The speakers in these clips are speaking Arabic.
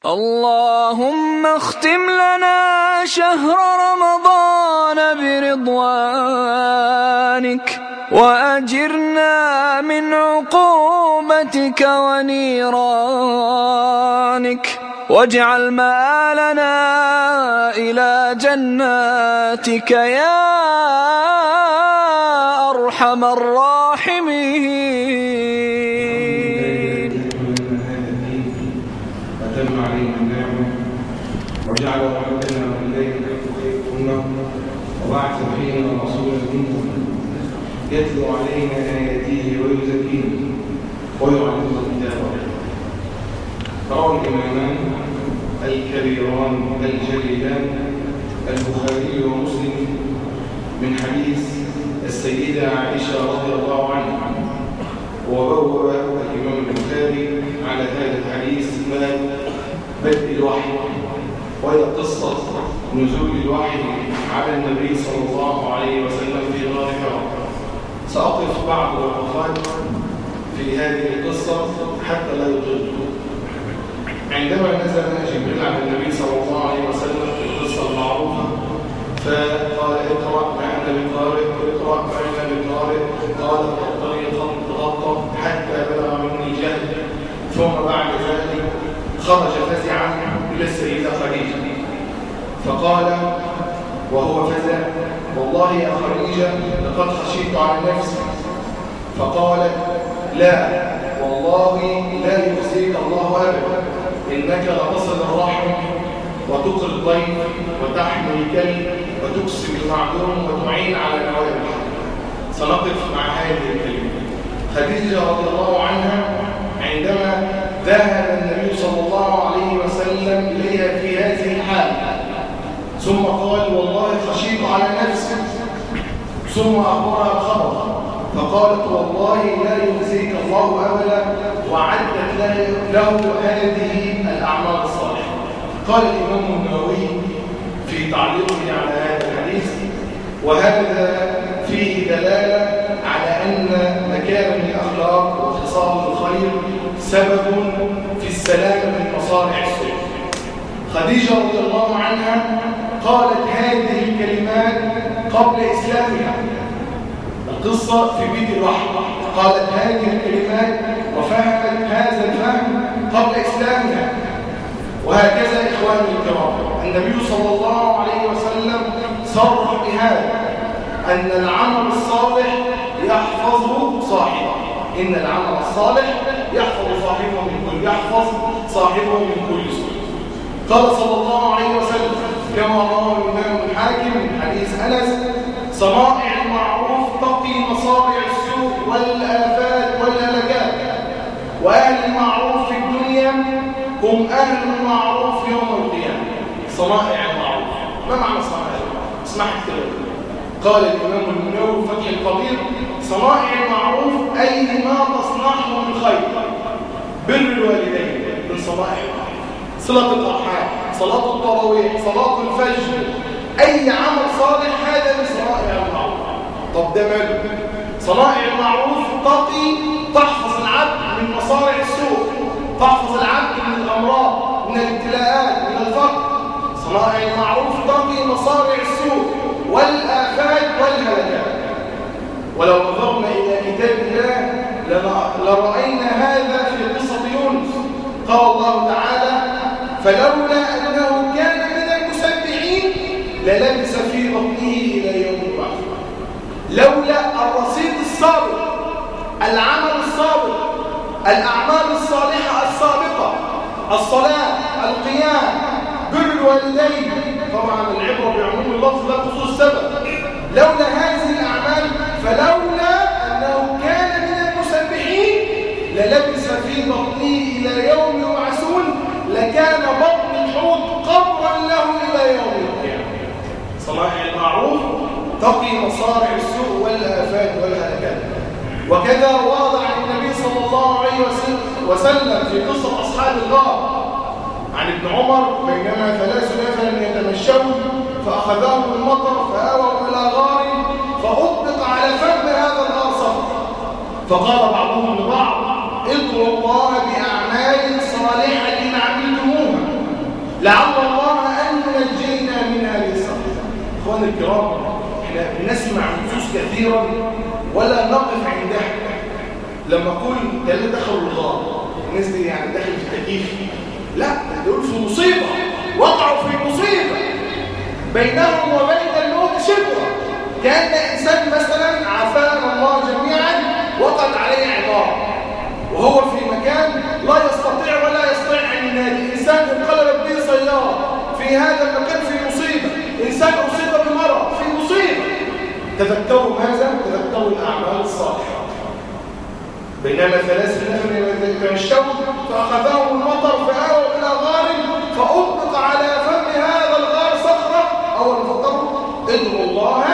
اللهم اختم لنا شهر رمضان برضوانك وأجرنا من عقوبتك ونيرانك واجعل مآلنا إلى جناتك يا أرحم الراحمين. أتم علينا النعمة وجعل رحمتنا من الليل خير أمة وبعث فينا رسولا منهم يتلو علينا آياته ويزكينا ويعلمنا الكتاب والحكمة. روى الإمامان الكبيران الجليلان البخاري ومسلم من حديث السيدة عائشة رضي الله عنها، وبوأ الإمام البخاري على هذا الحديث باب بدء الوحي، وهي قصة نزول الوحي على النبي صلى الله عليه وسلم في غار حراء. سأقف بعض الوقفات في هذه القصة حتى لا يطول. عندما نزل جبريل على النبي صلى الله عليه وسلم في القصة المعروفة فقال اقرأ ما أنا بقارئ، اقرأ ما أنا بقارئ، قال اقرأني خط غطة حتى بلغ مني الجهل، ثم بعد ذلك خرج فزعا إلى السيدة خديجة فقال وهو فزع والله يا خديجة لقد خشيت على نفسي، فقالت لا والله لا يخزيك الله أبدا، إنك لتصل الرحم وتقر الضيف وتحمل الكلب وتكسب المعدوم وتعين على نوائب الحق. سنقف مع هذه الكلمة. خديجة رضي الله عنها عندما ذهب النبي صلى الله عليه وسلم إليها في هذه الحال ثم قال والله خشيت على نفسي، ثم أخبرها الخبر فقالت والله لا يخزيك الله أبدا، وعدت له هذه الأعمال الصالحة. قال الإمام النووي في تعليقه على هذا الحديث وهذا فيه دلالة على أن مكارم الأخلاق وخصال الخير سبب في السلامة من مصارع السوء. خديجة رضي الله عنها قالت هذه الكلمات قبل إسلامها. القصة في بيت الوحي قالت هذه الكلمات وفهمت هذا الفهم قبل إسلامها. وهكذا إخواني الكرام النبي صلى الله عليه وسلم صرح بهذا أن العمل الصالح يحفظه صاحبه، إن العمل الصالح يحفظ صاحبه من كل سوء. قال صلى الله عليه وسلم كما رواه الإمام الحاكم من حديث أنس صنائع المعروف تقي مصارع السوء والآفات والهلكات، وأهل المعروف في الدنيا هم أهل المعروف يوم القيامة. صنائع المعروف، ما معنى صنائع المعروف؟ اسمح الكلام. قال الإمام النووي في فتح القدير صنائع المعروف أي ما تصنعه من خير، بر الوالدين من صنائع المعروف، صلة الأرحام، صلاة التراويح، صلاة الفجر، أي عمل صالح هذا من صنائع المعروف. طب ده ماله؟ صنائع المعروف تحفظ العبد من مصارع السوء، تحفظ العبد من الأمراض، من الابتلاءات، من الفقر. صنائع المعروف تقي مصارع السوء والآفات والهلكات. ولو نظرنا إلى كتاب الله لرأينا هذا في قصة يونس. قال الله تعالى فلولا أنه كان من المسبحين للبث في بطنه إلى يوم البعث. لولا الرصيد السابق، العمل السابق، الأعمال الصالحة السابقة، الصلاة، القيام، بر الوالدين، طبعا العبرة بعموم اللفظ لا خصوص السبب. لولا هذه الأعمال فلولا أنه كان من المسبحين للبث في بطنه إلى يوم يبعثون، لكان بطن الحوت قبرا له إلى يوم القيامة. صنائع المعروف تقي مصارع السوء والآفات والهلكات. وكذا ورد عن النبي صلى الله عليه وسلم في قصة أصحاب الغار عن ابن عمر بينما 3 نفر يتمشون فأخذهم المطر فآووا إلى غار فأطبق على فم هذا الغار صخر، فقال بعضهم لبعض ادعوا الله بأعمال صالحة عملتموها لعل الله أن ينجينا من هذه السقطة. إخواني الكرام، احنا بنسمع نصوص كثيرا ولا نقف عندها. لما أقول ده اللي دخلوا الغار، الناس دي يعني داخل في التكييف، لا، دول في مصيبة، وقعوا في مصيبة بينهم وبين الموت شبرا. كأن إنسان مثلا عافانا الله جميعا وقد عليه عبارة وهو في مكان لا يستطيع ولا يستطيع أن ينادي. إنسان انقلبت به سيارة في هذا المكان في مصيبة، إنسان أصيب بمرض في مصيبة. تذكروا ماذا؟ تذكروا الأعمال الصالحة. بينما 3 نفر يتمشون فأخذهم المطر فآووا إلى غار فأطبق على فم هذا الغار صخرة. أول فطروا ادعوا الله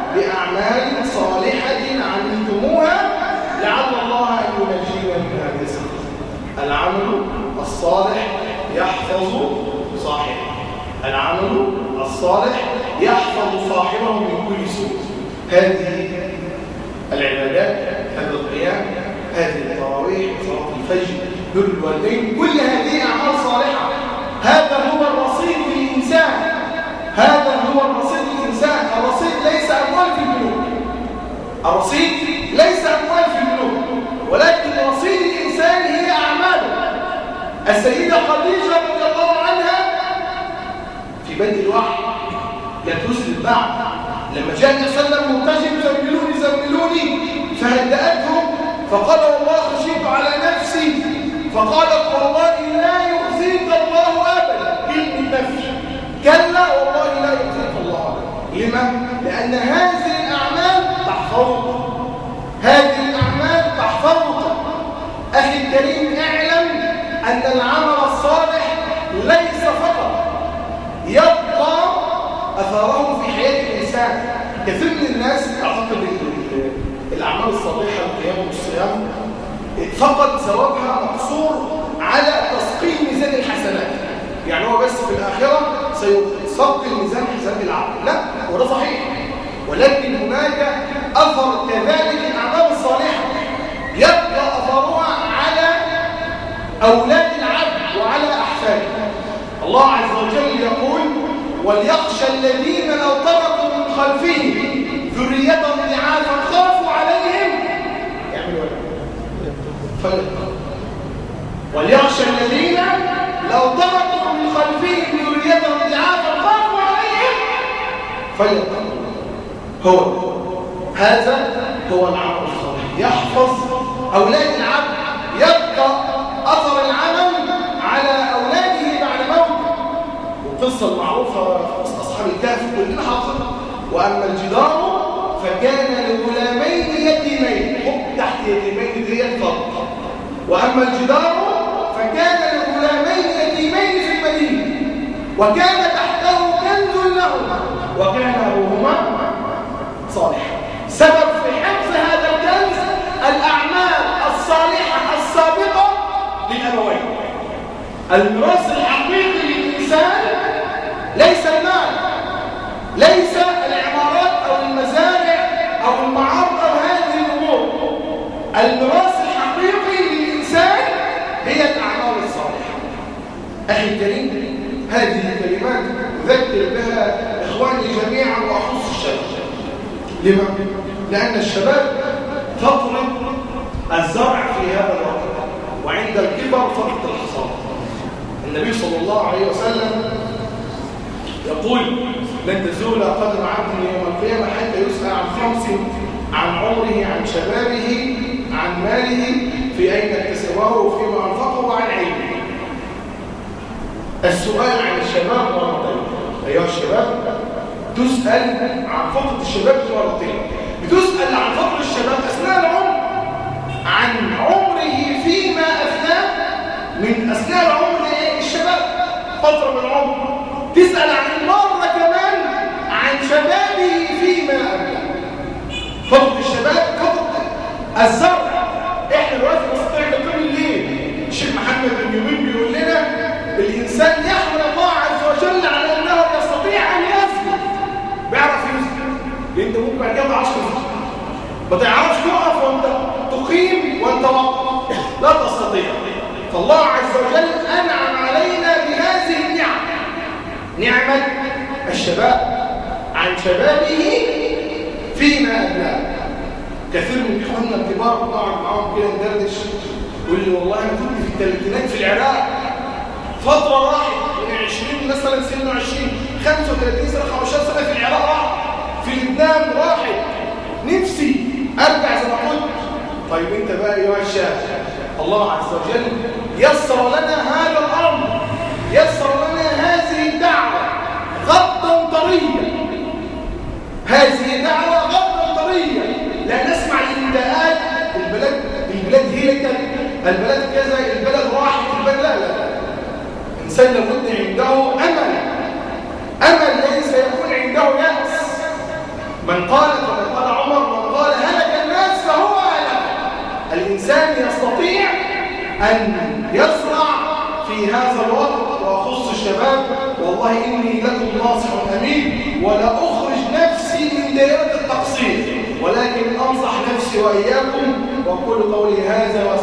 بأعمال صالحة عملتموها لعل الله أن ينجينا من هذه السقطة. العمل الصالح يحفظ صاحبه، العمل الصالح يحفظ صاحبه من كل سوء. هذه العبادات، هذا القيام، هذه التراويح، صلاة الفجر، بر الوالدين، كل هذه أعمال صالحة. هذا هو الرصيد للإنسان، هذا هو الرصيد للإنسان. الرصيد ليس أموال في البنوك، الرصيد ليس أموال في البنوك، ولكن رصيد الإنسان هي أعماله. السيدة خديجة رضي الله عنها في بدء الوحي لا تسلم بعد، لما جاء النبي صلى الله عليه وسلم مرتجم زملوني زملوني فهدأتهم فقال والله خشيت على نفسي، فقالت والله لا يخزيك الله أبدا. كلمة نفي، كلا والله لا يخزيك الله أبدا. لما؟ لأن هذه الأعمال تحفظك، هذه الأعمال تحفظك. أخي الكريم، اعلم أن العمل الصالح ليس فقط يبقى أثاره في حياة الإنسان. كثير من الناس تعتقد الأعمال الصالحة القيام والصيام فقط ثوابها مقصور على تثقيل ميزان الحسنات، يعني هو بس في الآخرة سيثقل ميزان حسنات العبد. لا، وده صحيح، ولكن هناك أثر كذلك الأعمال الصالحة يبقى أثرها على أولاد العبد وعلى أحفاده. الله عز وجل يقول وليخشى الذين لو تركوا من خلفهم ذرية ضعافا خافوا عليهم يعملوا فليتقوا. وليخشى الذين لو تركوا من خلفهم ذرية ضعافا خافوا عليهم فليتقوا. هذا هو العمل الصالح، يحفظ أولاد العبد، يبقى أثر العمل على أولاده بعد موته. والقصة المعروفة في أصحاب الكهف كلنا حافظينها. وأما الجدار فكان لغلامين يتيمين، حط تحت يتيمين ديت خط. وأما الجدار فكان لغلامين يتيمين في المدينة وكان تحته كنز لهما وكان أبوهما صالحا. سبب في حفظ هذا الكنز الأعمال الصالحة السابقة للأبوين. الميراث الحقيقي للإنسان ليس المال، ليس العمارات أو المزارع أو المعارض أو هذه الأمور. الميراث الحقيقي للإنسان هي الأعمال الصالحة. أخي الكريم، هذه الكلمات أذكر بها إخواني جميعا وأخص الشباب. لما؟ لأن الشباب فترة الزرع في هذا الوقت، وعند الكبر فترة الحصاد. النبي صلى الله عليه وسلم يقول لن تزول قدم عبد يوم القيامة حتى يسأل عن 5: عن عمره، عن شبابه، عن ماله، في أين اكتسبه وفيما أنفقه، وعن علمه. السؤال عن الشباب مرتين. أيها الشباب، تسأل عن فترة الشباب مرتين. بتسأل عن فترة الشباب أثناء العمر، عن عمره فيما أثناء من أثناء العمر الشباب، فترة من العمر. تسأل عن المرة كمان عن شبابه فيما أبلغ. فترة الشباب فترة الزرع. احنا دلوقتي نستطيع نقوم الليل. الشيخ محمد بن يومين بيقول لنا الإنسان يحمد الله عز وجل على أنه يستطيع أن يسجد. بيعرف يسجد، لأن أنت ممكن بعد كده ما تعرفش تسجد، ما تعرفش تقف وأنت تقيم وأنت واقف، لا تستطيع. فالله عز وجل أنعم علينا بهذه النعم. الشباب عن شبابه فيما أبلاه. كثير من إخواننا الكبار بقعد معاهم كده ندردش يقول لي والله أنا كنت في الثلاثينات في العراق فترة راحت من 20 مثلا سنه 20 35 سنة 15 سنة في العراق راحت في لبنان راحت نفسي أرجع زي ما كنت. طيب أنت بقى أيها الشاب الله عز وجل يسر لنا هذا الأمر، يسر لنا هذه الدعوة غضا طريا، هذه الدعوة غضا طريا، لا نسمع النداءات البلاد هلكت، البلد كذا، البلد راحت، البلد لا. الإنسان لابد عنده أمل ليس يكون عنده يأس. من قال كما قال عمر من قال هلك الناس فهو هلك. الإنسان يستطيع أن يزرع في هذا الوقت، وأخص الشباب والله إني لكم ناصح أمين ولا أخرج نفسي من دائرة التقصير، ولكن أنصح نفسي وإياكم. وأقول قولي هذا